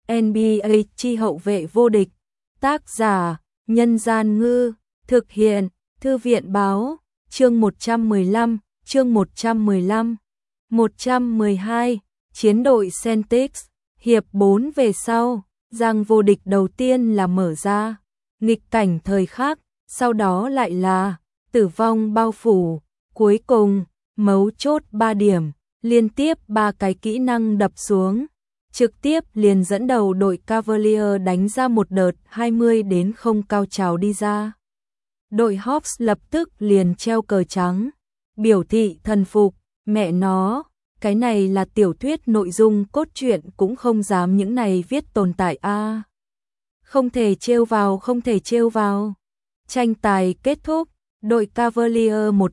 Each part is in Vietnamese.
NBA chi hậu vệ vô địch. Tác giả: Nhân Gian Ngư. Thực hiện: Thư viện Báo. Chương 115. Chương 115. 112. Chiến đội Celtics. Hiệp 4 về sau, giang vô địch đầu tiên là mở ra nghịch cảnh thời khắc, sau đó lại là tử vong bao phủ, cuối cùng mấu chốt 3 điểm, liên tiếp 3 cái kỹ năng đập xuống, trực tiếp liền dẫn đầu đội Cavalier đánh ra một đợt 20-0 cao trào đi ra. Đội Hawks lập tức liền treo cờ trắng, biểu thị thần phục, mẹ nó, cái này là tiểu thuyết nội dung cốt truyện cũng không dám những này viết tồn tại a. Không thể trêu vào, không thể trêu vào. Tranh tài kết thúc, đội Cavalier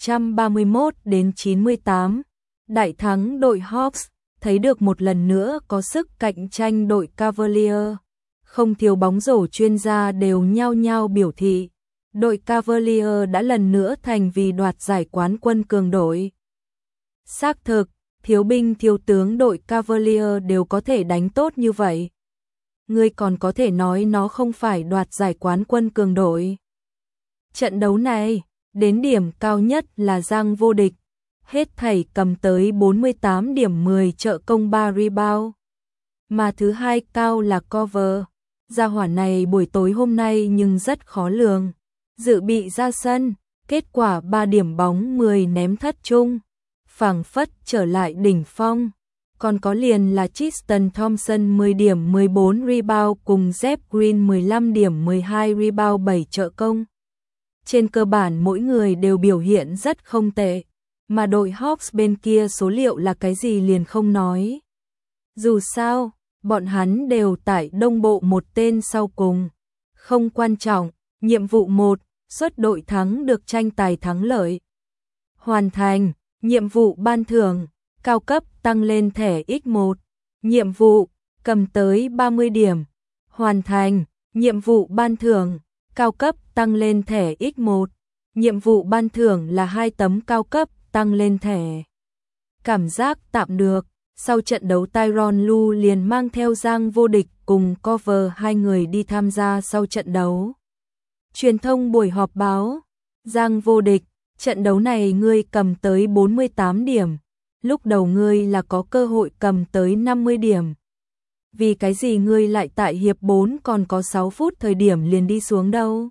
131-98, đại thắng đội Hawks, thấy được một lần nữa có sức cạnh tranh đội Cavalier. Không thiếu bóng rổ chuyên gia đều nhao nhao biểu thị, đội Cavalier đã lần nữa thành vì đoạt giải quán quân cường đội. Xác thực, thiếu binh thiếu tướng đội Cavalier đều có thể đánh tốt như vậy. Ngươi còn có thể nói nó không phải đoạt giải quán quân cường đội. Trận đấu này, đến điểm cao nhất là giang vô địch, hết thảy cầm tới 48 điểm 10 trợ công 3 rebound. Mà thứ hai cao là Cover. Gia hỏa này buổi tối hôm nay nhưng rất khó lường. Dự bị ra sân, kết quả 3 điểm bóng 10 ném thất chung, phảng phất trở lại đỉnh phong. Còn có liền là Tristan Thompson 10 điểm 14 rebound cùng Jeff Green 15 điểm 12 rebound 7 trợ công. Trên cơ bản mỗi người đều biểu hiện rất không tệ, mà đội Hawks bên kia số liệu là cái gì liền không nói. Dù sao, bọn hắn đều tại đông bộ một tên sau cùng. Không quan trọng, nhiệm vụ 1, xuất đội thắng được tranh tài thắng lợi. Hoàn thành, nhiệm vụ ban thưởng, cao cấp tăng lên thẻ X1. Nhiệm vụ, cầm tới 30 điểm. Hoàn thành, nhiệm vụ ban thưởng, cao cấp tăng lên thẻ X1. Nhiệm vụ ban thưởng là 2 tấm cao cấp tăng lên thẻ. Cảm giác tạm được. Sau trận đấu Tyronn Lue liền mang theo giang vô địch cùng Cover hai người đi tham gia sau trận đấu. Truyền thông buổi họp báo, giang vô địch, trận đấu này ngươi cầm tới 48 điểm, lúc đầu ngươi là có cơ hội cầm tới 50 điểm. Vì cái gì ngươi lại tại hiệp 4 còn có 6 phút thời điểm liền đi xuống đâu?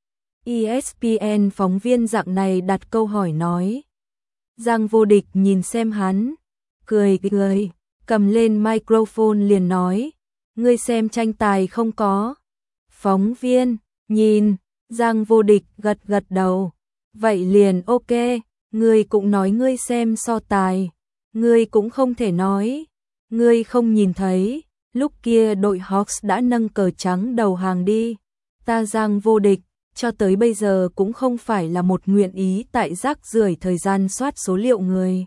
ESPN phóng viên dạng này đặt câu hỏi nói. Giang vô địch nhìn xem hắn, cười, cầm lên microphone liền nói, ngươi xem tranh tài không có? Phóng viên, nhìn, giang vô địch gật đầu, vậy liền ok, ngươi cũng nói ngươi xem so tài, ngươi cũng không thể nói, ngươi không nhìn thấy, lúc kia đội Hawks đã nâng cờ trắng đầu hàng đi, ta giang vô địch, cho tới bây giờ cũng không phải là một nguyện ý tại rác rưởi thời gian soát số liệu người.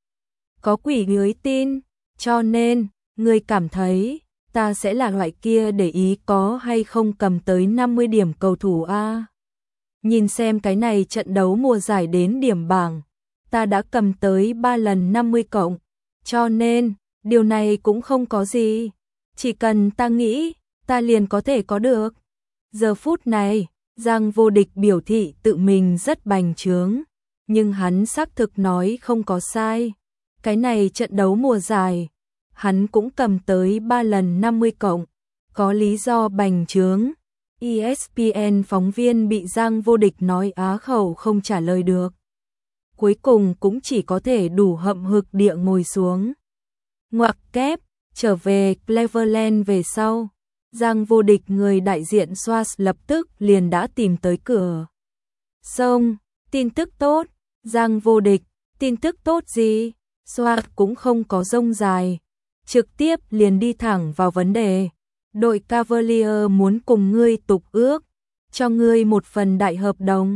Có quỷ dưới tin, cho nên, ngươi cảm thấy, ta sẽ là loại kia để ý có hay không cầm tới 50 điểm cầu thủ A. Nhìn xem cái này trận đấu mùa giải đến điểm bảng, ta đã cầm tới 3 lần 50 cộng, cho nên, điều này cũng không có gì. Chỉ cần ta nghĩ, ta liền có thể có được. Giờ phút này, giang vô địch biểu thị tự mình rất bành trướng, nhưng hắn xác thực nói không có sai. Cái này trận đấu mùa giải, hắn cũng cầm tới 3 lần 50 cộng, có lý do bành trướng. ESPN phóng viên bị giang vô địch nói á khẩu không trả lời được. Cuối cùng cũng chỉ có thể đủ hậm hực địa ngồi xuống. Ngoặc kép, trở về Cleveland về sau, giang vô địch người đại diện Swatch lập tức liền đã tìm tới cửa. Xong, tin tức tốt, giang vô địch, tin tức tốt gì? Swatch cũng không có rông dài, trực tiếp liền đi thẳng vào vấn đề. Đội Cavalier muốn cùng ngươi tục ước, cho ngươi một phần đại hợp đồng.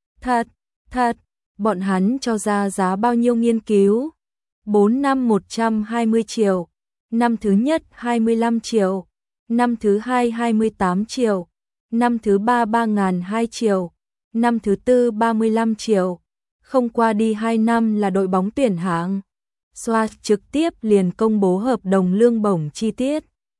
Thật, bọn hắn cho ra giá bao nhiêu nghiên cứu? 4 năm 120 triệu, năm thứ nhất 25 triệu, năm thứ hai 28 triệu, năm thứ ba 3.200 triệu, năm thứ tư 35 triệu. Không qua đi 2 năm là đội bóng tuyển hạng. Swatch trực tiếp liền công bố hợp đồng lương bổng chi tiết.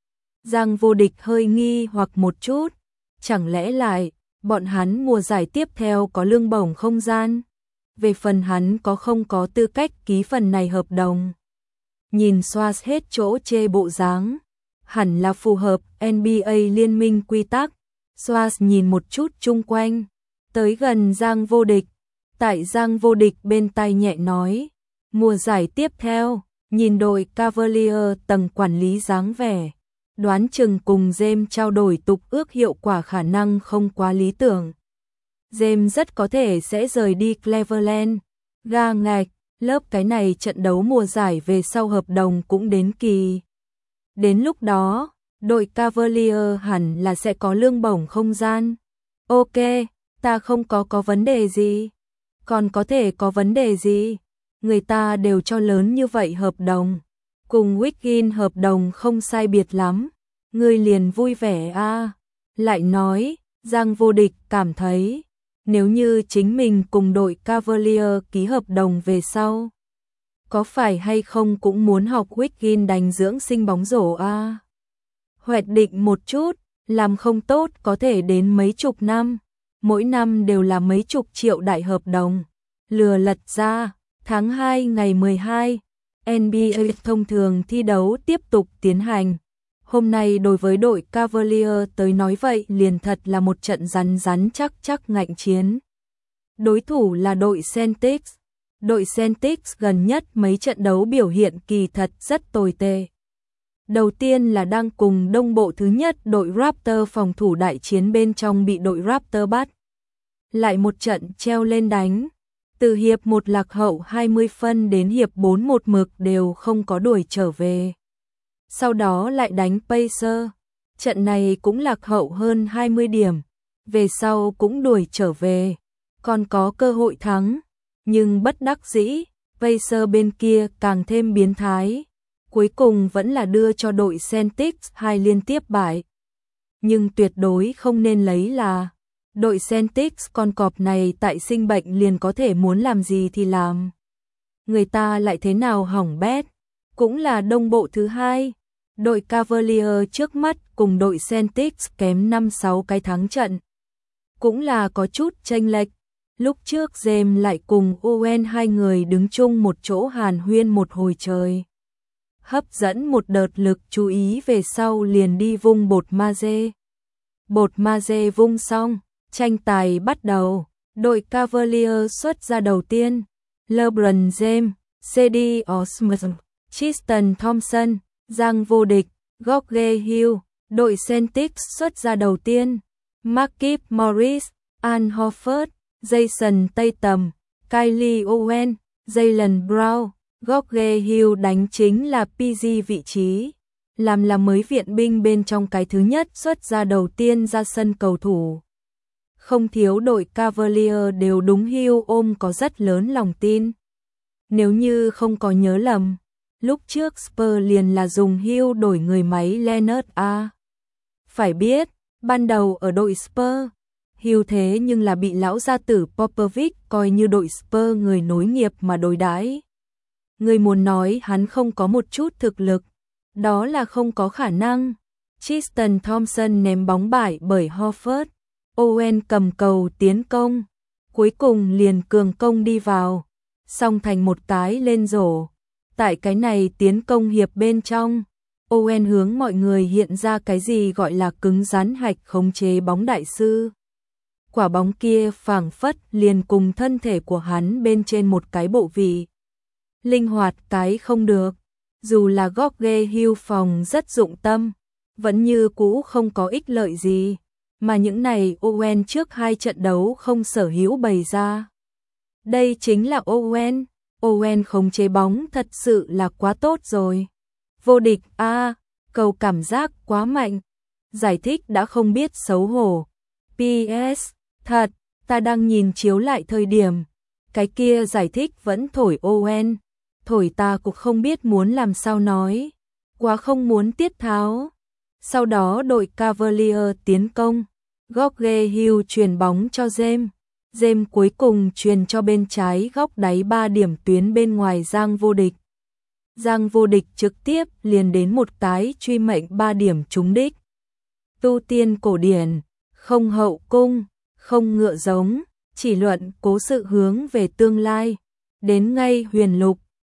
Giang Vô Địch hơi nghi hoặc một chút, chẳng lẽ lại bọn hắn mùa giải tiếp theo có lương bổng không gian? Về phần hắn có không có tư cách ký phần này hợp đồng? Nhìn Swaz hết chỗ chê bộ dáng, hẳn là phù hợp NBA liên minh quy tắc. Swaz nhìn một chút chung quanh, tới gần Giang Vô Địch, tại Giang Vô Địch bên tai nhẹ nói, mùa giải tiếp theo, nhìn đội Cavalier tầng quản lý dáng vẻ, đoán chừng cùng James trao đổi tục ước hiệu quả khả năng không quá lý tưởng. James rất có thể sẽ rời đi Cleveland, ga ngạch, lớp cái này trận đấu mùa giải về sau hợp đồng cũng đến kỳ. Đến lúc đó, đội Cavalier hẳn là sẽ có lương bổng không gian. Ok, ta không có vấn đề gì. Còn có thể có vấn đề gì? Người ta đều cho lớn như vậy hợp đồng. Cùng Wiggins hợp đồng không sai biệt lắm. Ngươi liền vui vẻ à? Lại nói, Giang Vô Địch cảm thấy, nếu như chính mình cùng đội Cavalier ký hợp đồng về sau, có phải hay không cũng muốn học Wiggins đánh dưỡng sinh bóng rổ à? Hoạch định một chút, làm không tốt có thể đến mấy chục năm, mỗi năm đều là mấy chục triệu đại hợp đồng. Lừa lật ra, tháng 2 ngày 12, NBA thông thường thi đấu tiếp tục tiến hành. Hôm nay đối với đội Cavalier tới nói vậy liền thật là một trận rắn rắn chắc ngạnh chiến. Đối thủ là đội Celtics. Đội Celtics gần nhất mấy trận đấu biểu hiện kỳ thật rất tồi tệ. Đầu tiên là đang cùng đông bộ thứ nhất đội Raptor phòng thủ đại chiến bên trong bị đội Raptor bắt. Lại một trận treo lên đánh. Từ hiệp 1 lạc hậu 20 phân đến hiệp 4 một mực đều không có đuổi trở về. Sau đó lại đánh Pacers. Trận này cũng lạc hậu hơn 20 điểm. Về sau cũng đuổi trở về. Còn có cơ hội thắng. Nhưng bất đắc dĩ, Pacers bên kia càng thêm biến thái. Cuối cùng vẫn là đưa cho đội Celtics 2 liên tiếp bại. Nhưng tuyệt đối không nên lấy là đội Celtics con cọp này tại sinh bệnh liền có thể muốn làm gì thì làm. Người ta lại thế nào hỏng bét, cũng là đông bộ thứ hai. Đội Cavalier trước mắt cùng đội Celtics kém 5-6 cái thắng trận. Cũng là có chút chênh lệch. Lúc trước James lại cùng Owen hai người đứng chung một chỗ hàn huyên một hồi trời. Hấp dẫn một đợt lực chú ý về sau liền đi vung bột magie. Bột magie vung xong, tranh tài bắt đầu. Đội Cavalier xuất ra đầu tiên. LeBron James, C.D. Osman, Tristan Thompson, Giang Vô Địch, George Hill. Đội Celtics xuất ra đầu tiên. Markieff Morris, Al Horford, Jason Tatum, Kyrie Owen, Jaylen Brown. George Hill đánh chính là PG vị trí, làm là mới viện binh bên trong cái thứ nhất xuất ra đầu tiên ra sân cầu thủ. Không thiếu đội Cavalier đều đúng Hill ôm có rất lớn lòng tin. Nếu như không có nhớ lầm, lúc trước Spurs liền là dùng Hill đổi người máy Leonard A. Phải biết, ban đầu ở đội Spurs, Hill thế nhưng là bị lão gia tử Popovich coi như đội Spurs người nối nghiệp mà đối đãi. Người muốn nói hắn không có một chút thực lực, đó là không có khả năng. Tristan Thompson ném bóng bại bởi Horford, Owen cầm cầu tiến công, cuối cùng liền cường công đi vào, song thành một cái lên rổ. Tại cái này tiến công hiệp bên trong, Owen hướng mọi người hiện ra cái gì gọi là cứng rắn hạch khống chế bóng đại sư. Quả bóng kia phảng phất liền cùng thân thể của hắn bên trên một cái bộ vị. Linh hoạt cái không được, dù là George Hill phòng rất dụng tâm, vẫn như cũ không có ích lợi gì, mà những này Owen trước hai trận đấu không sở hữu bày ra. Đây chính là Owen, Owen khống chế bóng thật sự là quá tốt rồi. Vô địch a, cầu cảm giác quá mạnh. Giải thích đã không biết xấu hổ. PS, thật, ta đang nhìn chiếu lại thời điểm, cái kia giải thích vẫn thổi Owen. Thổi ta cũng không biết muốn làm sao nói, quá không muốn tiết tháo. Sau đó đội Cavalier tiến công, George Hill truyền bóng cho James. James cuối cùng truyền cho bên trái góc đáy 3 điểm tuyến bên ngoài Giang Vô Địch. Giang Vô Địch trực tiếp liền đến một tái truy mệnh 3 điểm trúng đích. Tu tiên cổ điển, không hậu cung, không ngựa giống, chỉ luận cố sự hướng về tương lai. Đến ngay huyền lục,